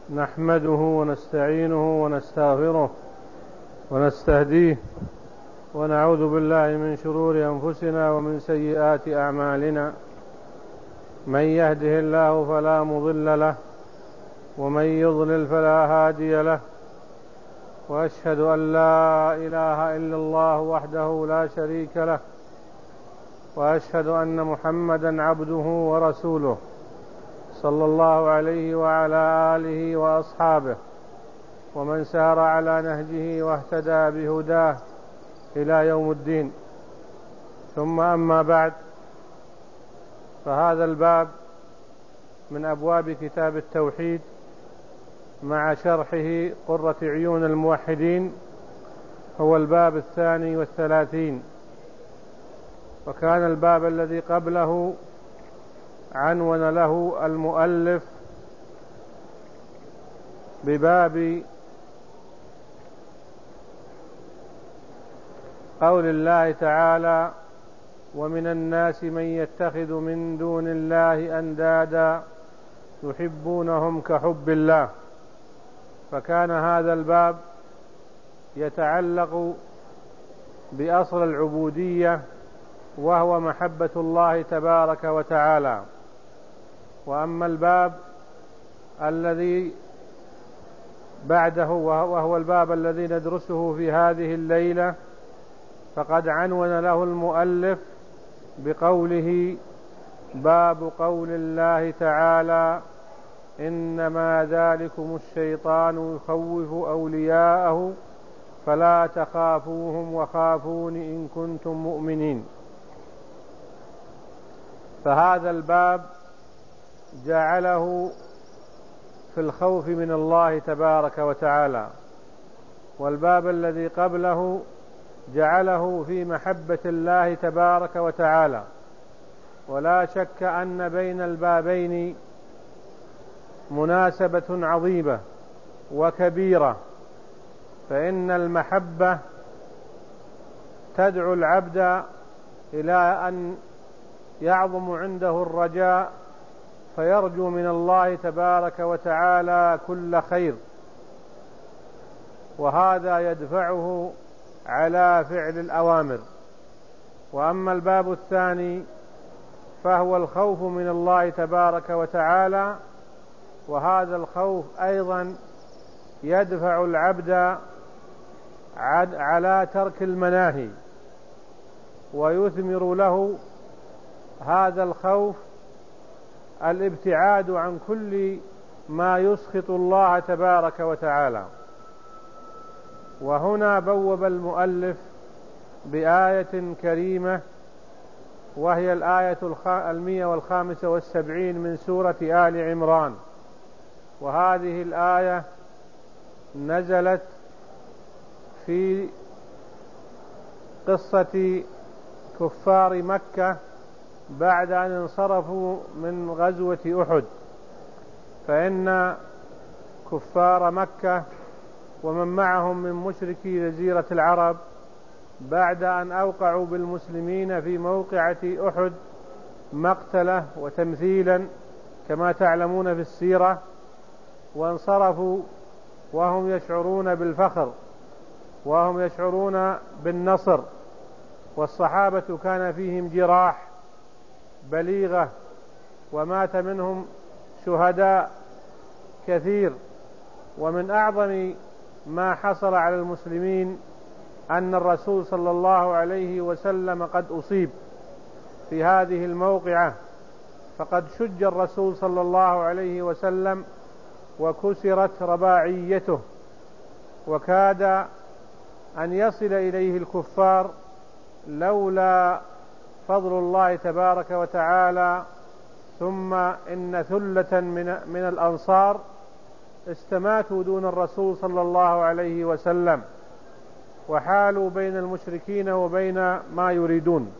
نحمده ونستعينه ونستغفره ونستهديه ونعوذ بالله من شرور أنفسنا ومن سيئات أعمالنا. من يهده الله فلا مضل له ومن يضلل فلا هادي له، وأشهد أن لا إله إلا الله وحده لا شريك له، وأشهد أن محمدا عبده ورسوله صلى الله عليه وعلى آله وأصحابه ومن سار على نهجه واهتدى بهداه إلى يوم الدين. ثم أما بعد، فهذا الباب من أبواب كتاب التوحيد مع شرحه قرة عيون الموحدين هو الباب 32، وكان الباب الذي قبله عنون له المؤلف بباب قول الله تعالى: ومن الناس من يتخذ من دون الله أندادا يحبونهم كحب الله. فكان هذا الباب يتعلق بأصل العبودية، وهو محبة الله تبارك وتعالى. وأما الباب الذي بعده وهو الباب الذي ندرسه في هذه الليلة، فقد عنون له المؤلف بقوله: باب قول الله تعالى: إنما ذلكم الشيطان يخوف أولياءه فلا تخافوهم وخافون إن كنتم مؤمنين. فهذا الباب جعله في الخوف من الله تبارك وتعالى، والباب الذي قبله جعله في محبة الله تبارك وتعالى. ولا شك أن بين البابين مناسبة عظيمة وكبيرة، فإن المحبة تدعو العبد إلى أن يعظم عنده الرجاء، فيرجو من الله تبارك وتعالى كل خير، وهذا يدفعه على فعل الأوامر. وأما الباب الثاني فهو الخوف من الله تبارك وتعالى، وهذا الخوف أيضا يدفع العبد على ترك المناهي، ويثمر له هذا الخوف الابتعاد عن كل ما يسخط الله تبارك وتعالى. وهنا بوب المؤلف بآية كريمة، وهي الآية 175 من سورة آل عمران. وهذه الآية نزلت في قصة كفار مكة بعد أن انصرفوا من غزوة أحد. فإن كفار مكة ومن معهم من مشركي جزيرة العرب بعد أن أوقعوا بالمسلمين في موقعة أحد مقتله وتمثيلا كما تعلمون في السيرة، وانصرفوا وهم يشعرون بالفخر وهم يشعرون بالنصر، والصحابة كان فيهم جراح بليغة، ومات منهم شهداء كثير. ومن أعظم ما حصل على المسلمين أن الرسول صلى الله عليه وسلم قد أصيب في هذه الموقعة، فقد شج الرسول صلى الله عليه وسلم وكسرت رباعيته، وكاد أن يصل إليه الكفار لولا فضل الله تبارك وتعالى. ثم إن ثلة من الأنصار استماتوا دون الرسول صلى الله عليه وسلم، وحالوا بين المشركين وبين ما يريدون.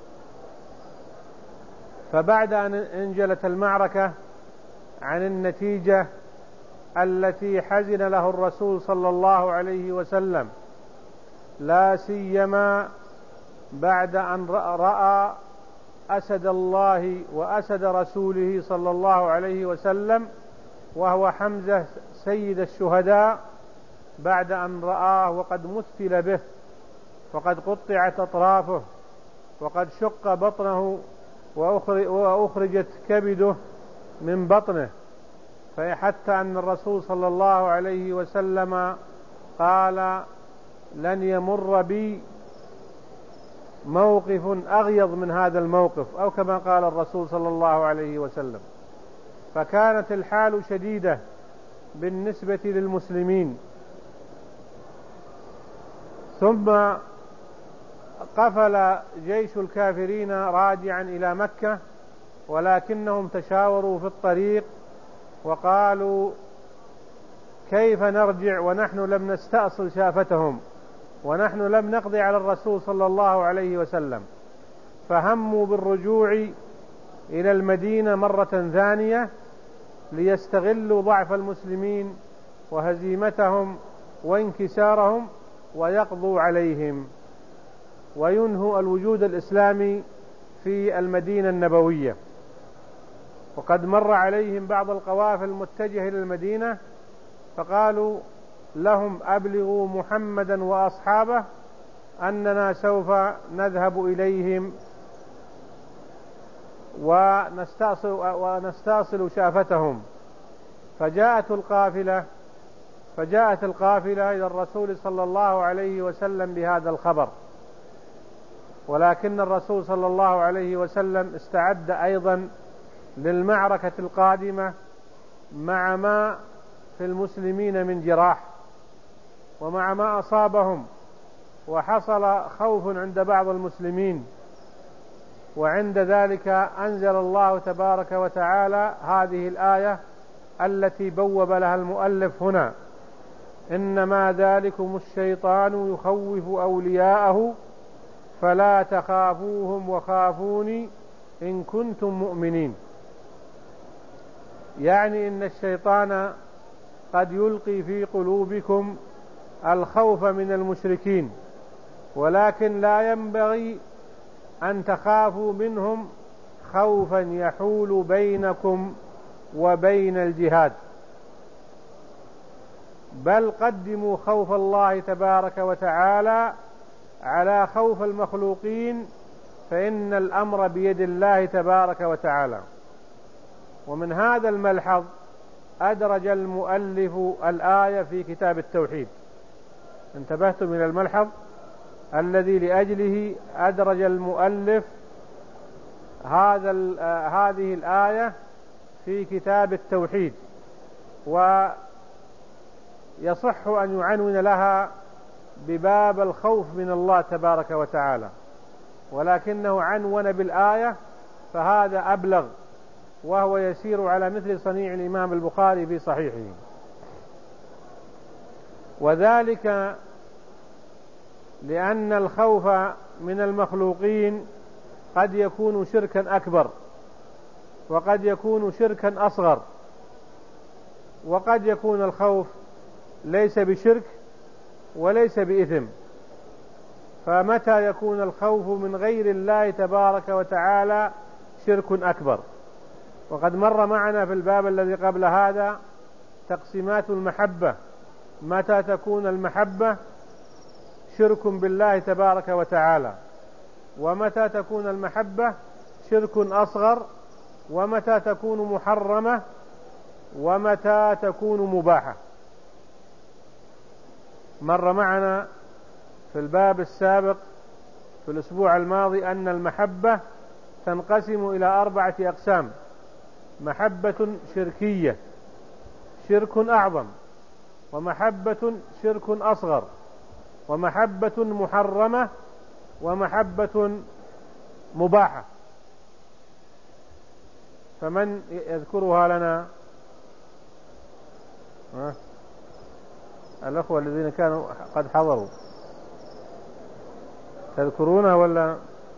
فبعد أن انجلت المعركة عن النتيجة التي حزن له الرسول صلى الله عليه وسلم، لا سيما بعد أن رأى أسد الله وأسد رسوله صلى الله عليه وسلم، وهو حمزة سيد الشهداء بعد أن رآه وقد مثل به، وقد قطعت أطرافه، وقد شق بطنه وأخرجت كبده من بطنه، فحتى أن الرسول صلى الله عليه وسلم قال: لن يمر بي موقف أغيظ من هذا الموقف، أو كما قال الرسول صلى الله عليه وسلم. فكانت الحال شديدة بالنسبة للمسلمين. ثم قفل جيش الكافرين راجعا إلى مكة، ولكنهم تشاوروا في الطريق وقالوا: كيف نرجع ونحن لم نستأصل شافتهم، ونحن لم نقضي على الرسول صلى الله عليه وسلم؟ فهموا بالرجوع إلى المدينة مرة ثانية ليستغلوا ضعف المسلمين وهزيمتهم وانكسارهم ويقضوا عليهم وينهوا الوجود الإسلامي في المدينة النبوية. وقد مر عليهم بعض القوافل المتجهة إلى المدينة، فقالوا لهم: أبلغوا محمدا وأصحابه أننا سوف نذهب إليهم ونستأصل شافتهم. فجاءت القافلة إلى الرسول صلى الله عليه وسلم بهذا الخبر، ولكن الرسول صلى الله عليه وسلم استعد أيضا للمعركة القادمة مع ما في المسلمين من جراح ومع ما أصابهم، وحصل خوف عند بعض المسلمين. وعند ذلك أنزل الله تبارك وتعالى هذه الآية التي بوب لها المؤلف هنا: إنما ذلكم الشيطان يخوف أولياءه فلا تخافوهم وخافوني إن كنتم مؤمنين. يعني إن الشيطان قد يلقي في قلوبكم الخوف من المشركين، ولكن لا ينبغي أن تخافوا منهم خوفا يحول بينكم وبين الجهاد، بل قدموا خوف الله تبارك وتعالى على خوف المخلوقين، فإن الأمر بيد الله تبارك وتعالى. ومن هذا الملحظ أدرج المؤلف الآية في كتاب التوحيد. انتبهتم إلى الملحظ الذي لأجله أدرج المؤلف هذه الآية في كتاب التوحيد، ويصح أن يعنون لها بباب الخوف من الله تبارك وتعالى، ولكنه عنون بالآية، فهذا أبلغ، وهو يسير على مثل صنيع الإمام البخاري في صحيحه. وذلك لأن الخوف من المخلوقين قد يكون شركا أكبر، وقد يكون شركا أصغر، وقد يكون الخوف ليس بشرك وليس بإثم. فمتى يكون الخوف من غير الله تبارك وتعالى شرك أكبر؟ وقد مر معنا في الباب الذي قبل هذا تقسيمات المحبة، متى تكون المحبة شرك بالله تبارك وتعالى، ومتى تكون المحبة شرك أصغر، ومتى تكون محرمة، ومتى تكون مباحة. مر معنا في الباب السابق في الأسبوع الماضي أن المحبة تنقسم إلى 4 أقسام: محبة شركية، شرك أعظم، ومحبة شرك أصغر، ومحبة محرمة، ومحبة مباحة. فمن يذكرها لنا؟ الأخوة الذين كانوا قد حضروا تذكرونها ولا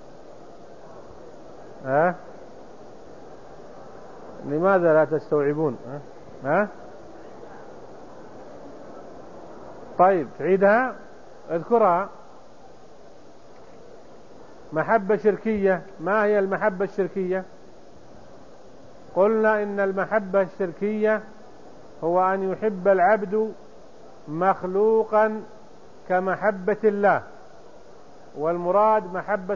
لماذا لا تستوعبون؟ طيب تعيدها، اذكرها. محبة شركية. ما هي المحبة الشركية؟ قلنا إن المحبة الشركية هو أن يحب العبد مخلوقا كمحبة الله، والمراد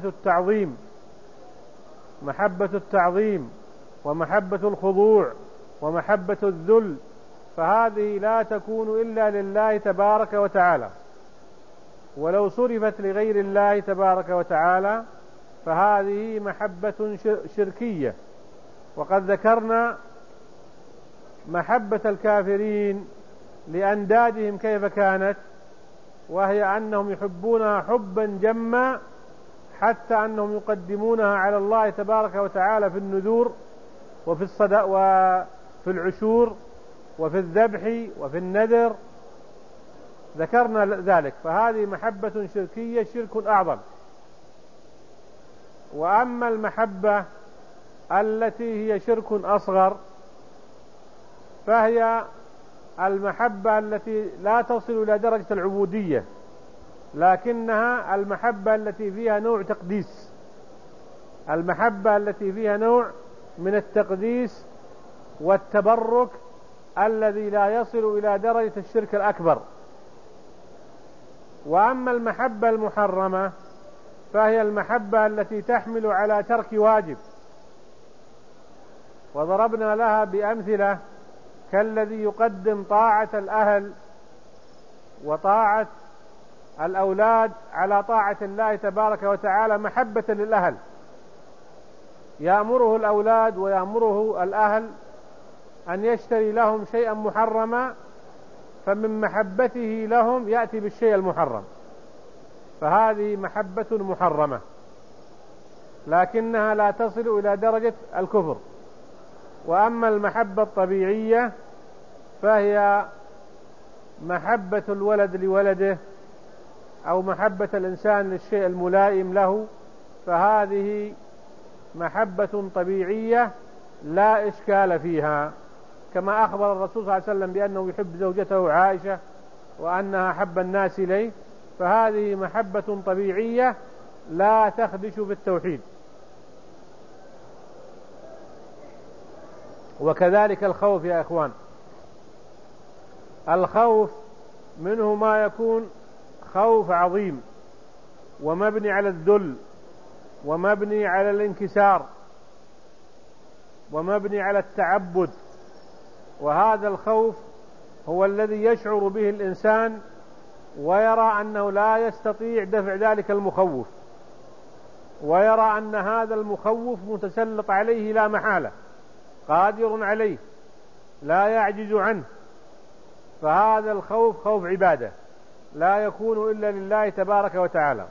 محبة التعظيم ومحبة الخضوع ومحبة الذل، فهذه لا تكون إلا لله تبارك وتعالى. ولو صرفت لغير الله تبارك وتعالى فهذه محبة شركية. وقد ذكرنا محبة الكافرين لأندادهم كيف كانت، وهي أنهم يحبونها حبا جما حتى أنهم يقدمونها على الله تبارك وتعالى في النذور وفي الصدق وفي العشور وفي الذبح وفي النذر، ذكرنا ذلك. فهذه محبة شركية، شرك أعظم. وأما المحبة التي هي شرك أصغر فهي المحبة التي لا تصل إلى درجة العبودية، لكنها المحبة التي فيها نوع تقديس، المحبة التي فيها نوع من التقديس والتبرك الذي لا يصل إلى درجة الشرك الأكبر. وأما المحبة المحرمة فهي المحبة التي تحمل على ترك واجب، وضربنا لها بأمثلة كالذي يقدم طاعة الأهل وطاعة الأولاد على طاعة الله تبارك وتعالى محبة للأهل، يأمره الأولاد ويأمره الأهل أن يشتري لهم شيئا محرما، فمن محبته لهم يأتي بالشيء المحرم، فهذه محبة محرمة لكنها لا تصل إلى درجة الكفر. وأما المحبة الطبيعية فهي محبة الولد لولده أو محبة الإنسان للشيء الملائم له، فهذه محبة طبيعية لا إشكال فيها، كما أخبر الرسول صلى الله عليه وسلم بأنه يحب زوجته عائشة وأنها أحب الناس إليه، فهذه محبة طبيعية لا تخدش في التوحيد. وكذلك الخوف يا إخوان، الخوف منه ما يكون خوف عظيم ومبني على الذل ومبني على الانكسار ومبني على التعبد، وهذا الخوف هو الذي يشعر به الإنسان ويرى أنه لا يستطيع دفع ذلك المخوف، ويرى أن هذا المخوف متسلط عليه لا محالة، قادر عليه لا يعجز عنه، فهذا الخوف خوف عبادة لا يكون إلا لله تبارك وتعالى.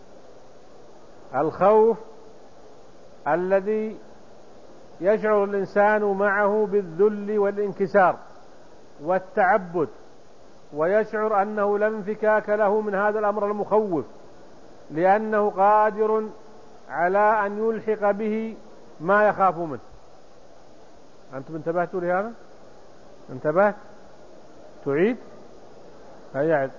الخوف الذي يشعر الإنسان معه بالذل والانكسار والتعبد، ويشعر أنه لا انفكاك له من هذا الأمر المخوف، لأنه قادر على أن يلحق به ما يخاف منه. أنتم انتبهتوا لهذا؟ انتبهت؟ تعيد؟ هيا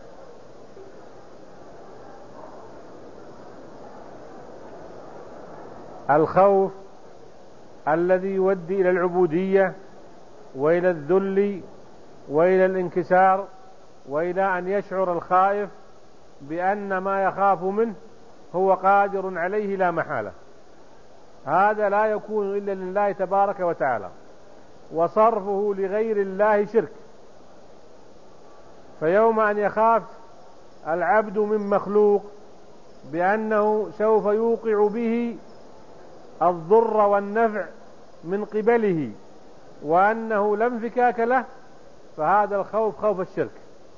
الخوف الذي يؤدي إلى العبودية وإلى الذل وإلى الانكسار وإلى أن يشعر الخائف بأن ما يخاف منه هو قادر عليه لا محالة، هذا لا يكون إلا لله تبارك وتعالى، وصرفه لغير الله شرك. فيوم أن يخاف العبد من مخلوق بأنه سوف يوقع به الضر والنفع من قبله وأنه لا انفكاك له، فهذا الخوف خوف الشرك.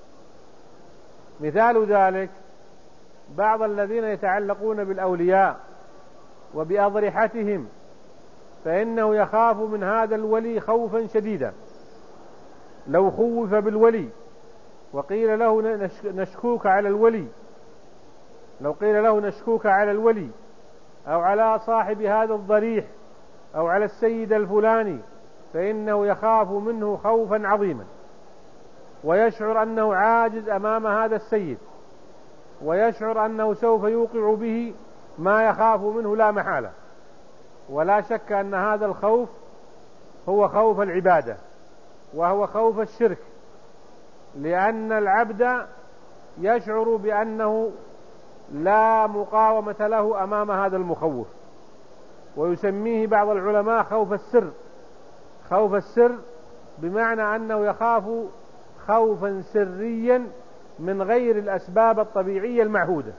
مثال ذلك بعض الذين يتعلقون بالأولياء وبأضرحتهم، فإنه يخاف من هذا الولي خوفا شديدا. لو خوف بالولي وقيل له نشكوك على الولي، لو قيل له نشكوك على الولي أو على صاحب هذا الضريح أو على السيد الفلاني، فإنه يخاف منه خوفا عظيما، ويشعر أنه عاجز أمام هذا السيد، ويشعر أنه سوف يوقع به ما يخاف منه لا محالة. ولا شك أن هذا الخوف هو خوف العبادة، وهو خوف الشرك، لأن العبد يشعر بأنه لا مقاومة له أمام هذا المخوف، ويسميه بعض العلماء خوف السر. خوف السر بمعنى أنه يخاف خوفا سريا من غير الأسباب الطبيعية المعهودة،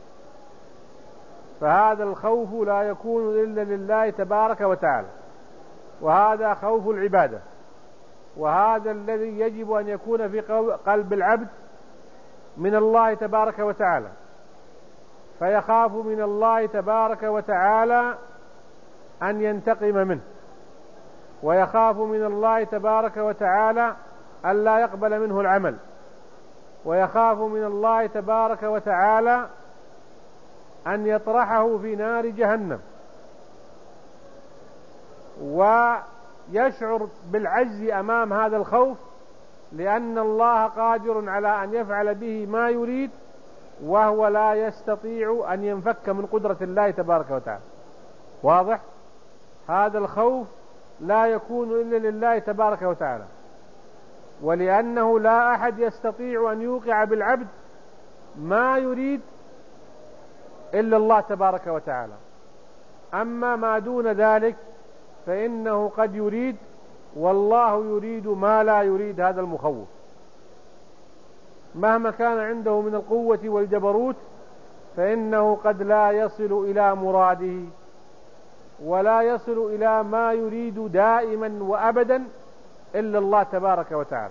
فهذا الخوف لا يكون إلا لله تبارك وتعالى، وهذا خوف العبادة، وهذا الذي يجب أن يكون في قلب العبد من الله تبارك وتعالى، فيخاف من الله تبارك وتعالى أن ينتقم منه، ويخاف من الله تبارك وتعالى أن لا يقبل منه العمل، ويخاف من الله تبارك وتعالى أن يطرحه في نار جهنم، ويشعر بالعجز أمام هذا الخوف، لأن الله قادر على أن يفعل به ما يريد، وهو لا يستطيع أن ينفك من قدرة الله تبارك وتعالى. واضح؟ هذا الخوف لا يكون إلا لله تبارك وتعالى، ولأنه لا أحد يستطيع أن يوقع بالعبد ما يريد إلا الله تبارك وتعالى. أما ما دون ذلك فإنه قد يريد، والله يريد ما لا يريد هذا المخوف، مهما كان عنده من القوة والجبروت فإنه قد لا يصل إلى مراده، ولا يصل إلى ما يريد دائما وأبدا إلا الله تبارك وتعالى.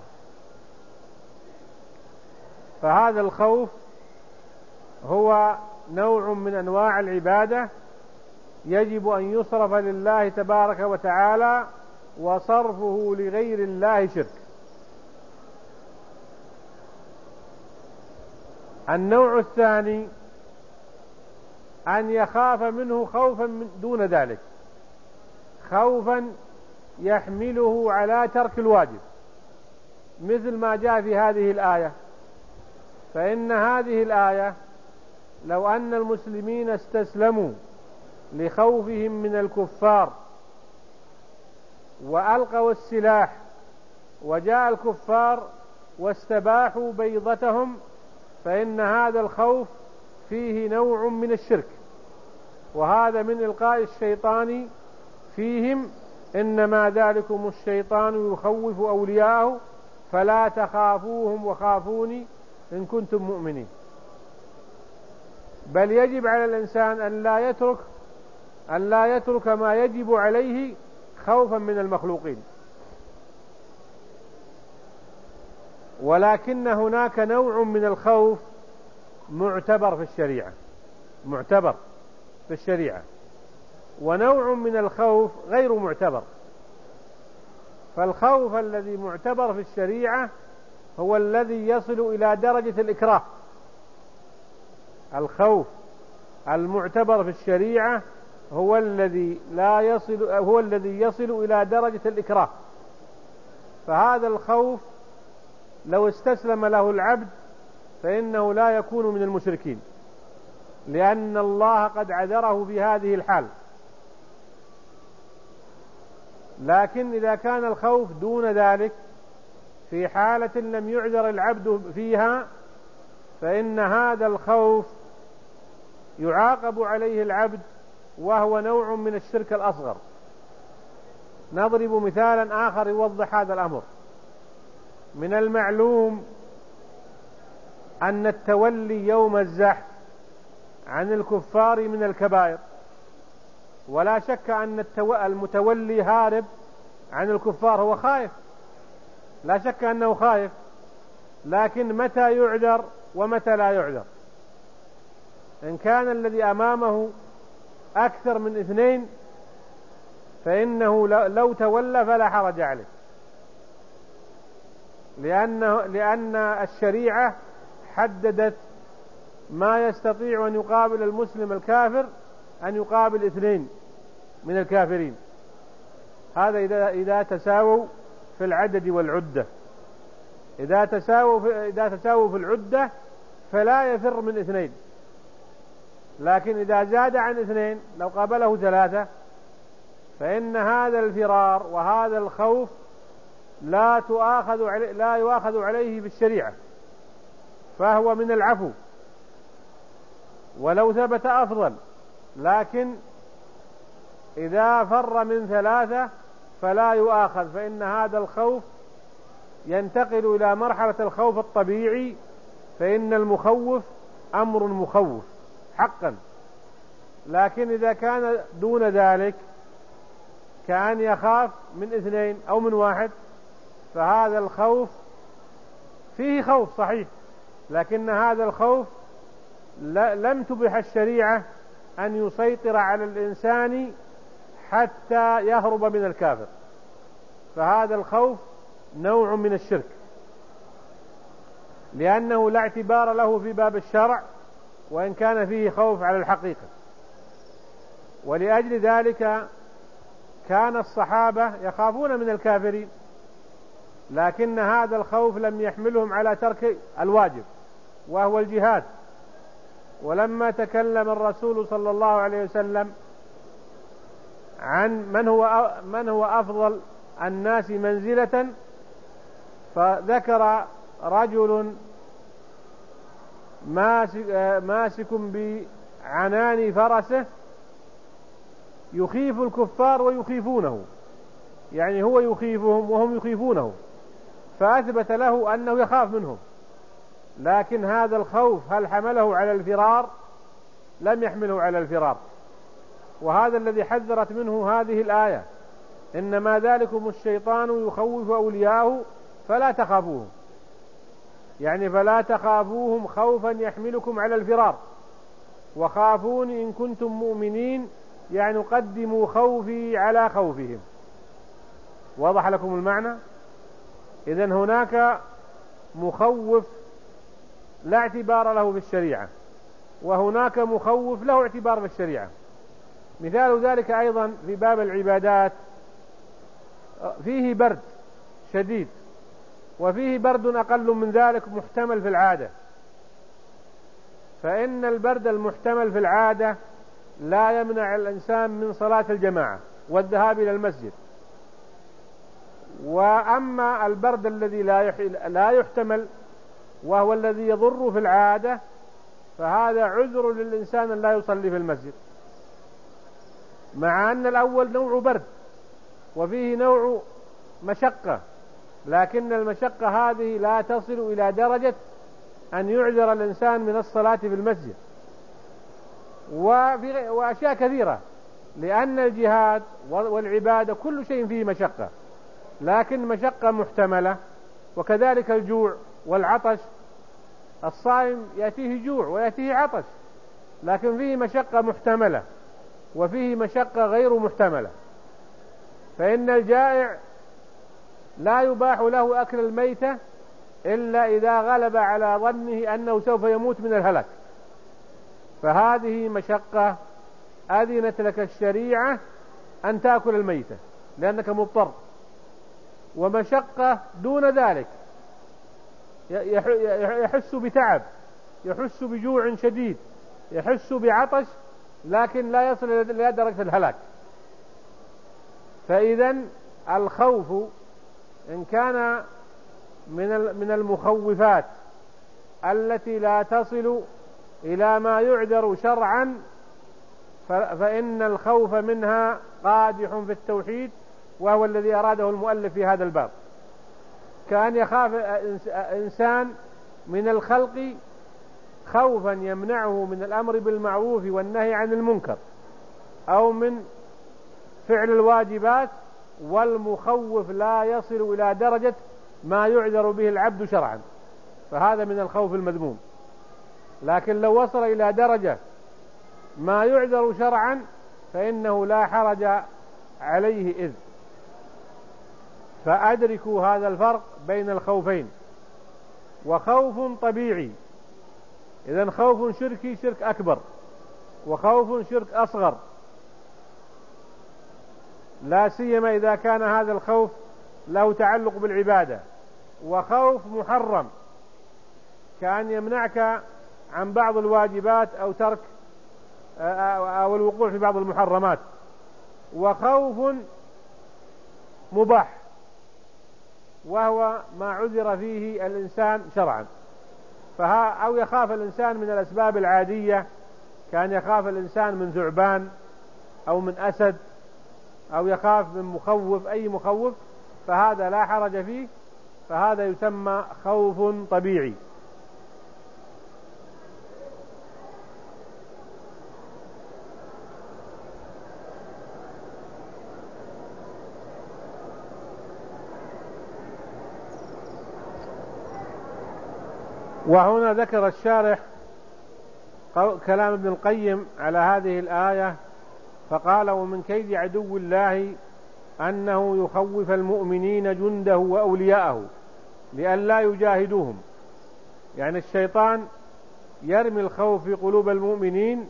فهذا الخوف هو نوع من أنواع العبادة يجب أن يصرف لله تبارك وتعالى، وصرفه لغير الله شرك. النوع الثاني أن يخاف منه خوفا من دون ذلك، خوفا يحمله على ترك الواجب، مثل ما جاء في هذه الآية. فإن هذه الآية لو أن المسلمين استسلموا لخوفهم من الكفار وألقوا السلاح، وجاء الكفار واستباحوا بيضتهم، فإن هذا الخوف فيه نوع من الشرك، وهذا من إلقاء الشيطان فيهم: إنما ذلكم الشيطان يخوف أولياءه فلا تخافوهم وخافوني إن كنتم مؤمنين. بل يجب على الإنسان أن لا يترك ما يجب عليه خوفا من المخلوقين، ولكن هناك نوع من الخوف معتبر في الشريعة، ونوع من الخوف غير معتبر. فالخوف الذي معتبر في الشريعة هو الذي يصل إلى درجة الإكراه. الخوف المعتبر في الشريعة هو الذي يصل إلى درجة الإكراه. فهذا الخوف لو استسلم له العبد فإنه لا يكون من المشركين، لأن الله قد عذره في هذه الحال. لكن إذا كان الخوف دون ذلك في حالة لم يعذر العبد فيها، فإن هذا الخوف يعاقب عليه العبد، وهو نوع من الشرك الأصغر. نضرب مثالا آخر يوضح هذا الأمر. من المعلوم أن التولي يوم الزحف عن الكفار من الكبائر، ولا شك أن المتولي هارب عن الكفار، هو خائف، لا شك أنه خائف، لكن متى يعذر ومتى لا يعذر؟ إن كان الذي أمامه أكثر من 2 فإنه لو تولى فلا حرج عليه، لأن الشريعة حددت ما يستطيع أن يقابل المسلم الكافر أن يقابل 2 من الكافرين، هذا إذا تساووا في العدد والعدة. إذا تساووا في العدة فلا يفر من 2، لكن إذا زاد عن 2 لو قابله 3 فإن هذا الفرار وهذا الخوف لا يؤاخذ عليه بالشريعة، فهو من العفو، ولو ثبت أفضل. لكن إذا فر من ثلاثة فلا يؤاخذ، فإن هذا الخوف ينتقل إلى مرحلة الخوف الطبيعي، فإن المخوف أمر مخوف حقا. لكن إذا كان دون ذلك كأن يخاف من 2 أو من 1، فهذا الخوف فيه خوف صحيح، لكن هذا الخوف لم تبح الشريعة أن يسيطر على الإنسان حتى يهرب من الكافر، فهذا الخوف نوع من الشرك، لأنه لا اعتبار له في باب الشرع، وإن كان فيه خوف على الحقيقة. ولأجل ذلك كان الصحابة يخافون من الكافرين، لكن هذا الخوف لم يحملهم على ترك الواجب وهو الجهاد. ولما تكلم الرسول صلى الله عليه وسلم عن من هو أفضل الناس منزلة، فذكر رجل ماسك بعنان فرسه يخيف الكفار ويخيفونه، يعني هو يخيفهم وهم يخيفونه، فأثبت له أنه يخاف منهم. لكن هذا الخوف هل حمله على الفرار؟ لم يحمله على الفرار، وهذا الذي حذرت منه هذه الآية: إنما ذلكم الشيطان يخوف أولياءه فلا تخافوهم، يعني فلا تخافوهم خوفا يحملكم على الفرار، وخافوني إن كنتم مؤمنين، يعني قدموا خوفي على خوفهم. واضح لكم المعنى؟ إذن هناك مخوف لا اعتبار له في الشريعة، وهناك مخوف له اعتبار في الشريعة. مثال ذلك أيضا في باب العبادات: فيه برد شديد، وفيه برد أقل من ذلك محتمل في العادة، فإن البرد المحتمل في العادة لا يمنع الإنسان من صلاة الجماعة والذهاب إلى المسجد. وأما البرد الذي لا يحتمل وهو الذي يضر في العادة، فهذا عذر للإنسان أن لا يصلي في المسجد، مع أن الأول نوع برد وفيه نوع مشقة، لكن المشقة هذه لا تصل إلى درجة أن يعذر الإنسان من الصلاة في المسجد. وأشياء كثيرة، لأن الجهاد والعبادة كل شيء فيه مشقة، لكن مشقة محتملة. وكذلك الجوع والعطش، الصائم يأتيه جوع ويأتيه عطش، لكن فيه مشقة محتملة وفيه مشقة غير محتملة. فإن الجائع لا يباح له أكل الميتة إلا إذا غلب على ظنه أنه سوف يموت من الهلك، فهذه مشقة أذنت لك الشريعة أن تأكل الميتة لأنك مضطر. ومشقة دون ذلك يحس بتعب، يحس بجوع شديد، يحس بعطش، لكن لا يصل إلى درجة الهلاك. فإذن الخوف إن كان من المخوفات التي لا تصل إلى ما يعذر شرعا، فإن الخوف منها قادح في التوحيد، وهو الذي أراده المؤلف في هذا الباب. كأن يخاف إنسان من الخلق خوفا يمنعه من الأمر بالمعروف والنهي عن المنكر، أو من فعل الواجبات، والمخوف لا يصل إلى درجة ما يعذر به العبد شرعا، فهذا من الخوف المذموم. لكن لو وصل إلى درجة ما يعذر شرعا فإنه لا حرج عليه إذ. فأدركوا هذا الفرق بين الخوفين. وخوف طبيعي، إذن خوف شركي شرك أكبر، وخوف شرك أصغر، لا سيما إذا كان هذا الخوف له تعلق بالعبادة. وخوف محرم كأن يمنعك عن بعض الواجبات أو ترك أو الوقوع في بعض المحرمات. وخوف مباح وهو ما عذر فيه الإنسان شرعا، أو يخاف الإنسان من الأسباب العادية، كان يخاف الإنسان من ثعبان أو من أسد، أو يخاف من مخوف، أي مخوف، فهذا لا حرج فيه، فهذا يسمى خوف طبيعي. وهنا ذكر الشارح كلام ابن القيم على هذه الآية فقال: ومن كيد عدو الله أنه يخوف المؤمنين جنده وأولياءه لئلا يجاهدوهم. يعني الشيطان يرمي الخوف في قلوب المؤمنين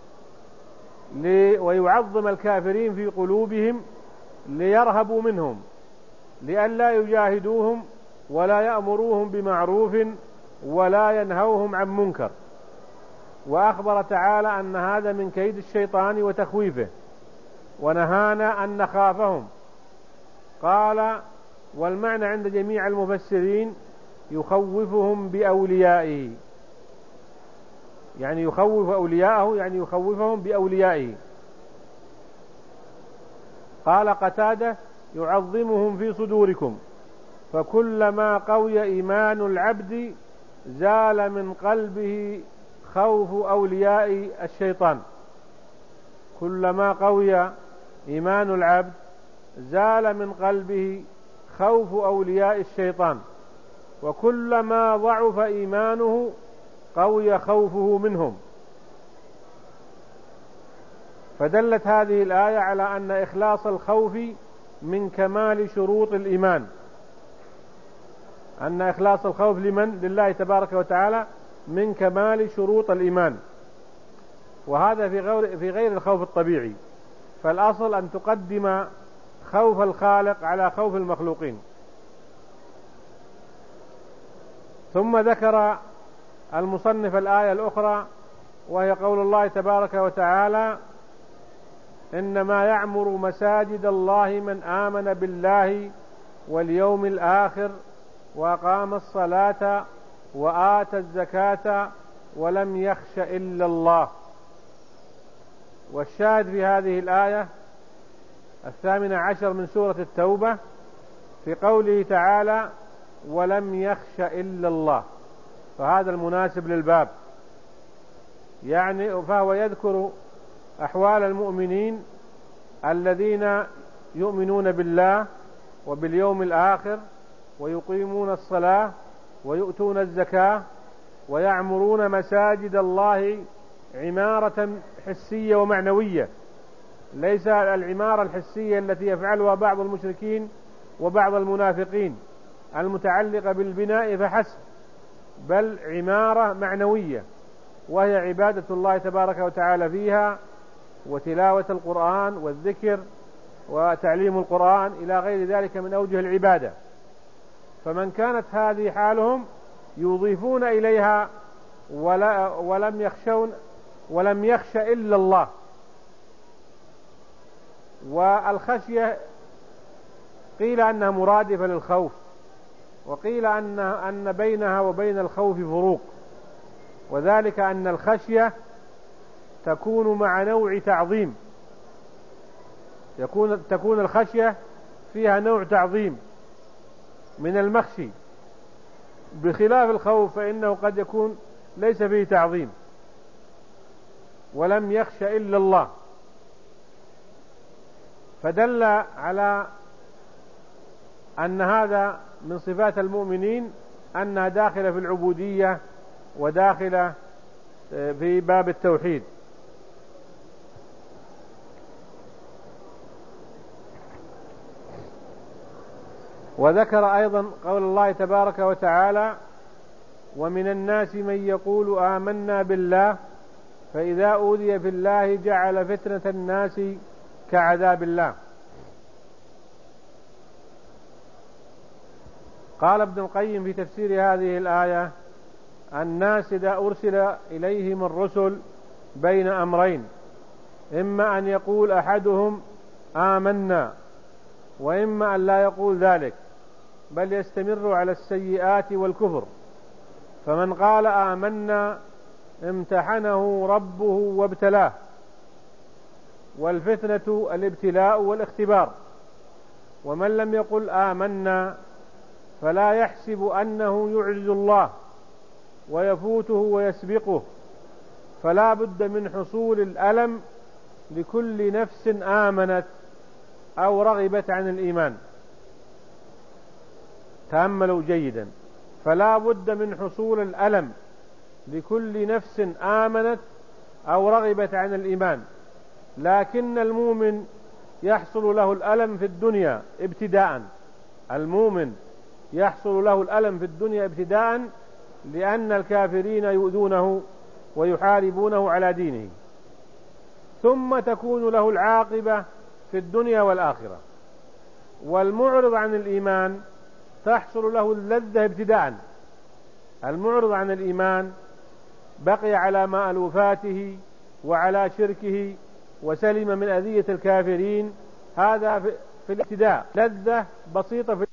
ويعظم الكافرين في قلوبهم ليرهبوا منهم، لئلا يجاهدوهم ولا يأمروهم بمعروف ولا ينهوهم عن منكر. وأخبر تعالى أن هذا من كيد الشيطان وتخويفه، ونهانا أن نخافهم. قال: والمعنى عند جميع المفسرين يخوفهم بأوليائه، يعني يخوف أولياءه، يعني يخوفهم بأوليائه. قال قتادة: يعظمهم في صدوركم، فكلما قوي إيمان العبد زال من قلبه خوف أولياء الشيطان. كلما قوي إيمان العبد زال من قلبه خوف أولياء الشيطان، وكلما ضعف إيمانه قوي خوفه منهم. فدلت هذه الآية على أن إخلاص الخوف من كمال شروط الإيمان، أن إخلاص الخوف لله تبارك وتعالى من كمال شروط الإيمان، وهذا في غير الخوف الطبيعي. فالأصل أن تقدم خوف الخالق على خوف المخلوقين. ثم ذكر المصنف الآية الأخرى، وهي قول الله تبارك وتعالى: إنما يعمر مساجد الله من آمن بالله واليوم الآخر وأقام الصلاة وآتى الزكاة ولم يخش إلا الله. والشاهد في هذه الآية 18 من سورة التوبة في قوله تعالى: ولم يخش إلا الله، فهذا المناسب للباب، يعني فهو يذكر أحوال المؤمنين الذين يؤمنون بالله وباليوم الآخر ويقيمون الصلاة ويؤتون الزكاة ويعمرون مساجد الله عمارة حسية ومعنوية، ليس العمارة الحسية التي يفعلها بعض المشركين وبعض المنافقين المتعلقة بالبناء فحسب، بل عمارة معنوية، وهي عبادة الله تبارك وتعالى فيها، وتلاوة القرآن والذكر وتعليم القرآن إلى غير ذلك من أوجه العبادة. فمن كانت هذه حالهم يضيفون إليها ولم يخش إلا الله. والخشية قيل أنها مرادفة للخوف، وقيل أن بينها وبين الخوف فروق، وذلك أن الخشية تكون مع نوع تعظيم، تكون الخشية فيها نوع تعظيم من المخشي، بخلاف الخوف فإنه قد يكون ليس فيه تعظيم. ولم يخش إلا الله، فدل على أن هذا من صفات المؤمنين، أنها داخلة في العبودية وداخلة في باب التوحيد. وذكر أيضا قول الله تبارك وتعالى: ومن الناس من يقول آمنا بالله فإذا أوذي في الله جعل فتنة الناس كعذاب الله. قال ابن القيم في تفسير هذه الآية: الناس إذا أرسل إليهم الرسل بين أمرين، إما أن يقول أحدهم آمنا، وإما أن لا يقول ذلك، بل يستمر على السيئات والكفر. فمن قال آمنا امتحنه ربه وابتلاه، والفتنة الابتلاء والاختبار. ومن لم يقل آمنا فلا يحسب أنه يعجز الله ويفوته ويسبقه، فلا بد من حصول الألم لكل نفس آمنت أو رغبت عن الإيمان. تأملوا جيدا، فلا بد من حصول الألم لكل نفس آمنت أو رغبت عن الإيمان. لكن المؤمن يحصل له الألم في الدنيا ابتداء، المؤمن يحصل له الألم في الدنيا ابتداء، لأن الكافرين يؤذونه ويحاربونه على دينه، ثم تكون له العاقبة في الدنيا والآخرة. والمعرض عن الإيمان تحصل له اللذة ابتداء. المعرض عن الإيمان بقي على مألوفاته وعلى شركه وسلم من أذية الكافرين، هذا في الابتداء لذة بسيطة في